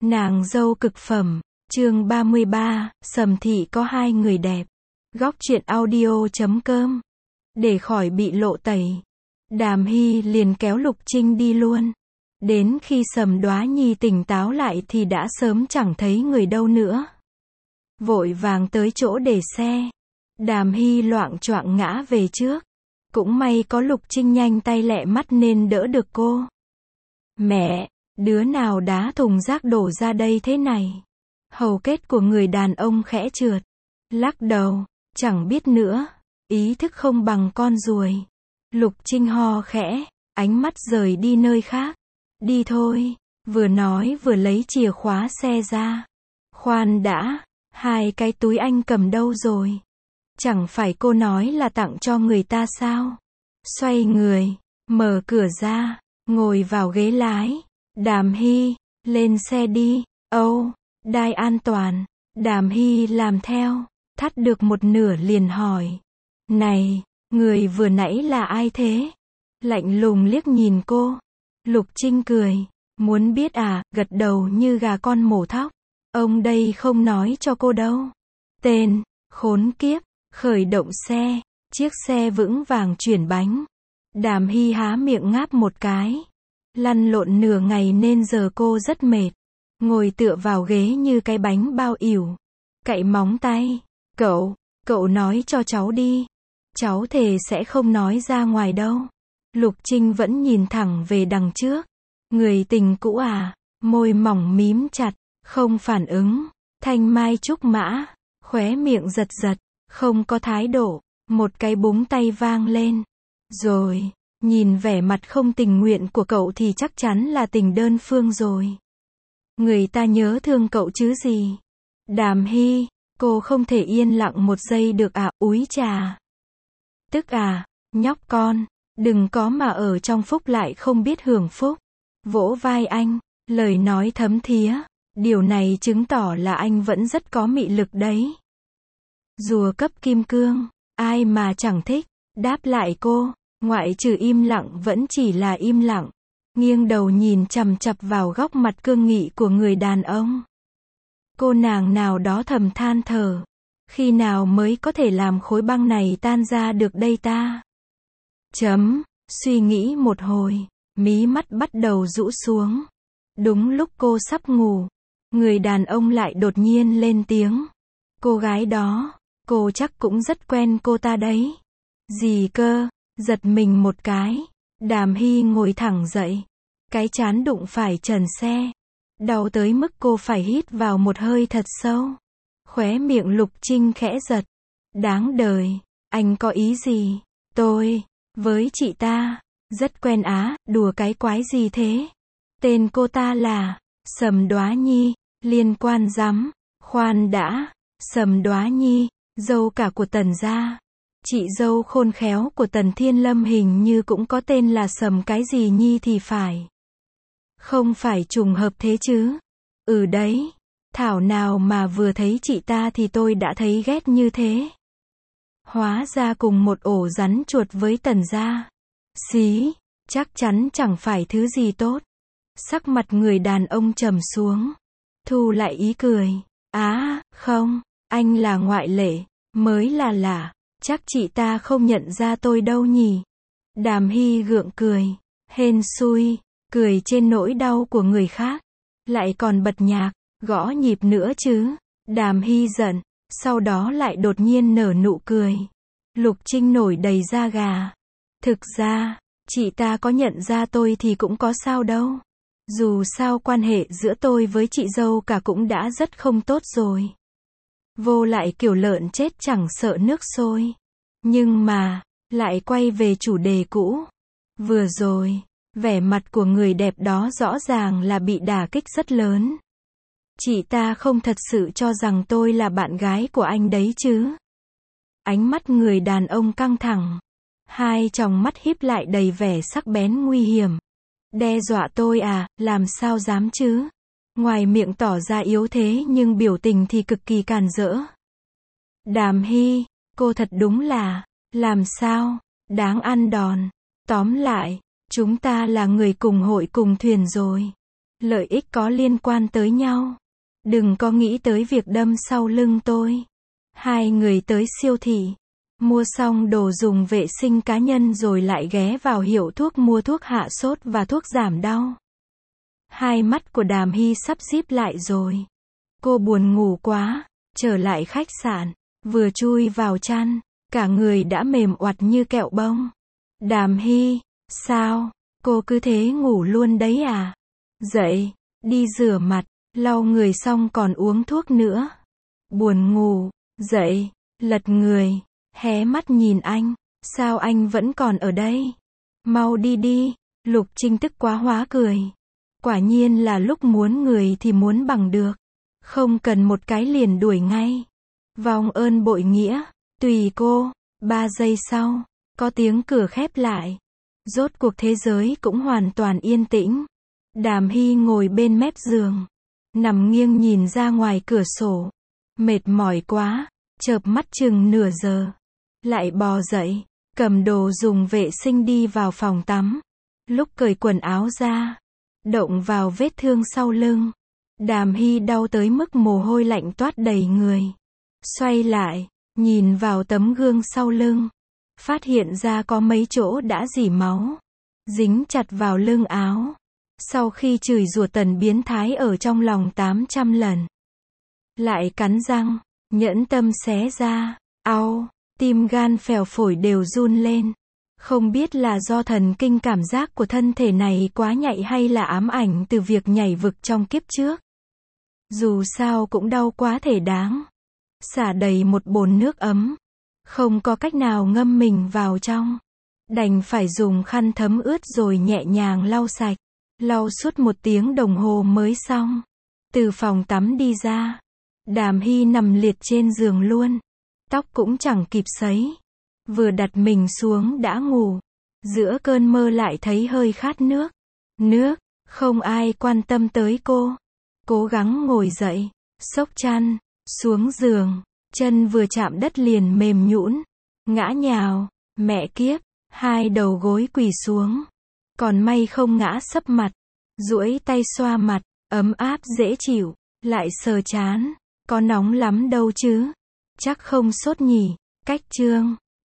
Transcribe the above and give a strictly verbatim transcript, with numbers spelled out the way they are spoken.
Nàng dâu cực phẩm, chương ba mươi ba, Sầm Thị có hai người đẹp. Góc truyện audio chấm com. Để khỏi bị lộ tẩy, Đàm Hy liền kéo Lục Trinh đi luôn. Đến khi Sầm Đoá Nhi tỉnh táo lại thì đã sớm chẳng thấy người đâu nữa. Vội vàng tới chỗ để xe, Đàm Hy loạng choạng ngã về trước. Cũng may có Lục Trinh nhanh tay lẹ mắt nên đỡ được cô. Mẹ, đứa nào đá thùng rác đổ ra đây thế này? Hầu kết của người đàn ông khẽ trượt, lắc đầu, chẳng biết nữa, ý thức không bằng con ruồi. Lục Trinh ho khẽ, ánh mắt rời đi nơi khác. Đi thôi, vừa nói vừa lấy chìa khóa xe ra. Khoan đã, hai cái túi anh cầm đâu rồi? Chẳng phải cô nói là tặng cho người ta sao? Xoay người, mở cửa ra, ngồi vào ghế lái. Đàm Hy, lên xe đi. Âu, đai an toàn. Đàm Hy làm theo, thắt được một nửa liền hỏi. Này, người vừa nãy là ai thế? Lạnh lùng liếc nhìn cô. Lục Trinh cười, muốn biết à, gật đầu như gà con mổ thóc. Ông đây không nói cho cô đâu. Tên, khốn kiếp, khởi động xe, chiếc xe vững vàng chuyển bánh. Đàm Hy há miệng ngáp một cái. Lăn lộn nửa ngày nên giờ cô rất mệt. Ngồi tựa vào ghế như cái bánh bao ỉu. Cạy móng tay. Cậu, cậu nói cho cháu đi. Cháu thề sẽ không nói ra ngoài đâu. Lục Trinh vẫn nhìn thẳng về đằng trước. Người tình cũ à, môi mỏng mím chặt, không phản ứng. Thanh mai trúc mã, khóe miệng giật giật, không có thái độ. Một cái búng tay vang lên. Rồi, nhìn vẻ mặt không tình nguyện của cậu thì chắc chắn là tình đơn phương rồi. Người ta nhớ thương cậu chứ gì. Đàm Hy, cô không thể yên lặng một giây được à, úi trà. Tức à, nhóc con, đừng có mà ở trong phúc lại không biết hưởng phúc. Vỗ vai anh, lời nói thấm thía, điều này chứng tỏ là anh vẫn rất có mị lực đấy. Rùa cấp kim cương, ai mà chẳng thích, đáp lại cô, ngoại trừ im lặng vẫn chỉ là im lặng. Nghiêng đầu nhìn chằm chằm vào góc mặt cương nghị của người đàn ông. Cô nàng nào đó thầm than thở. Khi nào mới có thể làm khối băng này tan ra được đây ta? Chấm, suy nghĩ một hồi, mí mắt bắt đầu rũ xuống. Đúng lúc cô sắp ngủ, người đàn ông lại đột nhiên lên tiếng. Cô gái đó, cô chắc cũng rất quen cô ta đấy. Gì cơ? Giật mình một cái. Đàm Hy ngồi thẳng dậy. Cái trán đụng phải trần xe. Đau tới mức cô phải hít vào một hơi thật sâu. Khóe miệng Lục Trinh khẽ giật. Đáng đời, anh có ý gì? Tôi, với chị ta, rất quen á, đùa cái quái gì thế? Tên cô ta là Sầm Đoá Nhi, liên quan rắm. Khoan đã, Sầm Đoá Nhi, dâu cả của Tần gia. Chị dâu khôn khéo của Tần Thiên Lâm hình như cũng có tên là Sầm cái gì Nhi thì phải. Không phải trùng hợp thế chứ? Ừ đấy, thảo nào mà vừa thấy chị ta thì tôi đã thấy ghét như thế. Hóa ra cùng một ổ rắn chuột với Tần gia. Xí, chắc chắn chẳng phải thứ gì tốt. Sắc mặt người đàn ông trầm xuống. Thu lại ý cười. Á, không, anh là ngoại lệ, mới là lạ. Chắc chị ta không nhận ra tôi đâu nhỉ? Đàm Hy gượng cười. Hên xui, cười trên nỗi đau của người khác. Lại còn bật nhạc, gõ nhịp nữa chứ. Đàm Hy giận, sau đó lại đột nhiên nở nụ cười. Lục Trinh nổi đầy da gà. Thực ra, chị ta có nhận ra tôi thì cũng có sao đâu. Dù sao quan hệ giữa tôi với chị dâu cả cũng đã rất không tốt rồi. Vô lại kiểu lợn chết chẳng sợ nước sôi. Nhưng mà, lại quay về chủ đề cũ. Vừa rồi, vẻ mặt của người đẹp đó rõ ràng là bị đả kích rất lớn. Chị ta không thật sự cho rằng tôi là bạn gái của anh đấy chứ? Ánh mắt người đàn ông căng thẳng. Hai tròng mắt híp lại đầy vẻ sắc bén nguy hiểm. Đe dọa tôi à, làm sao dám chứ? Ngoài miệng tỏ ra yếu thế nhưng biểu tình thì cực kỳ càn rỡ. Đàm Hy, cô thật đúng là, làm sao, đáng ăn đòn. Tóm lại, chúng ta là người cùng hội cùng thuyền rồi. Lợi ích có liên quan tới nhau. Đừng có nghĩ tới việc đâm sau lưng tôi. Hai người tới siêu thị. Mua xong đồ dùng vệ sinh cá nhân rồi lại ghé vào hiệu thuốc mua thuốc hạ sốt và thuốc giảm đau. Hai mắt của Đàm Hy sắp díp lại rồi. Cô buồn ngủ quá. Trở lại khách sạn. Vừa chui vào chăn. Cả người đã mềm oặt như kẹo bông. Đàm Hy, sao? Cô cứ thế ngủ luôn đấy à? Dậy, đi rửa mặt, lau người xong còn uống thuốc nữa. Buồn ngủ, dậy, lật người, hé mắt nhìn anh. Sao anh vẫn còn ở đây? Mau đi đi. Lục Trinh tức quá hóa cười. Quả nhiên là lúc muốn người thì muốn bằng được. Không cần một cái liền đuổi ngay. Vong ơn bội nghĩa. Tùy cô. Ba giây sau, có tiếng cửa khép lại. Rốt cuộc thế giới cũng hoàn toàn yên tĩnh. Đàm Hy ngồi bên mép giường. Nằm nghiêng nhìn ra ngoài cửa sổ. Mệt mỏi quá. Chợp mắt chừng nửa giờ. Lại bò dậy. Cầm đồ dùng vệ sinh đi vào phòng tắm. Lúc cởi quần áo ra. Động vào vết thương sau lưng. Đàm Hy đau tới mức mồ hôi lạnh toát đầy người. Xoay lại. Nhìn vào tấm gương sau lưng. Phát hiện ra có mấy chỗ đã rỉ máu. Dính chặt vào lưng áo. Sau khi chửi rủa Tần biến thái ở trong lòng tám trăm lần. Lại cắn răng. Nhẫn tâm xé ra. Au. Tim gan phèo phổi đều run lên. Không biết là do thần kinh cảm giác của thân thể này quá nhạy hay là ám ảnh từ việc nhảy vực trong kiếp trước. Dù sao cũng đau quá thể đáng. Xả đầy một bồn nước ấm. Không có cách nào ngâm mình vào trong. Đành phải dùng khăn thấm ướt rồi nhẹ nhàng lau sạch. Lau suốt một tiếng đồng hồ mới xong. Từ phòng tắm đi ra. Đàm Hy nằm liệt trên giường luôn. Tóc cũng chẳng kịp sấy. Vừa đặt mình xuống đã ngủ. Giữa cơn mơ lại thấy hơi khát nước. Nước, không ai quan tâm tới cô. Cố gắng ngồi dậy. Xốc chăn. Xuống giường. Chân vừa chạm đất liền mềm nhũn. Ngã nhào. Mẹ kiếp. Hai đầu gối quỳ xuống. Còn may không ngã sấp mặt. Duỗi tay xoa mặt. Ấm áp dễ chịu. Lại sờ trán. Có nóng lắm đâu chứ. Chắc không sốt nhỉ. Cách chương.